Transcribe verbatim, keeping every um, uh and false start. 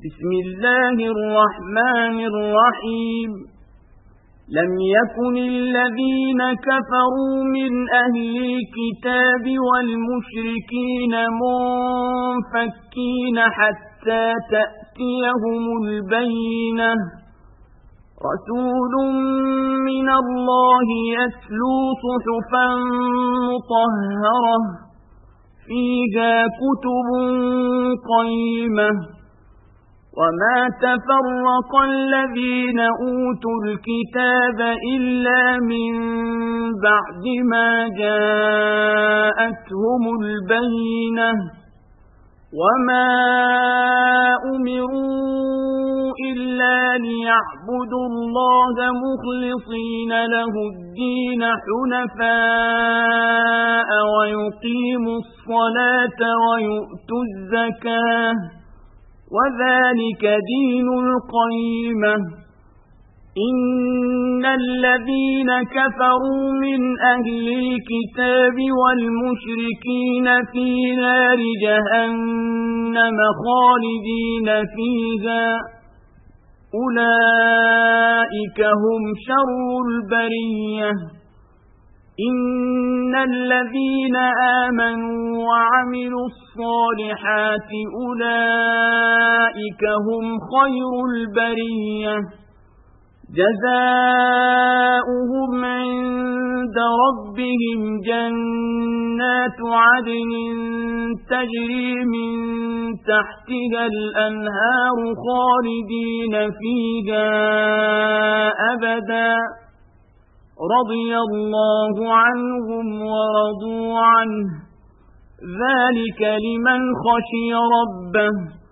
بسم الله الرحمن الرحيم لم يكن الذين كفروا من أهل الكتاب والمشركين منفكين حتى تأتيهم البينة رسول من الله يتلو صحفا مطهرة فيها كتب قيمة وما تفرق الذين أوتوا الكتاب إلا من بعد ما جاءتهم البينة وما أمروا إلا ليعبدوا الله مخلصين له الدين حنفاء ويقيموا الصلاة ويؤتوا الزكاة وذلك دين القيمة إن الذين كفروا من أهل الكتاب والمشركين في نار جهنم خالدين فيها أولئك هم شر البرية إن الذين آمنوا وعملوا الصالحات أولئك هم خير البرية جزاؤهم عند ربهم جنات عدن تجري من تحتها الأنهار خالدين فيها أبدا رضي الله عنهم ورضوا عنه ذلك لمن خشي ربه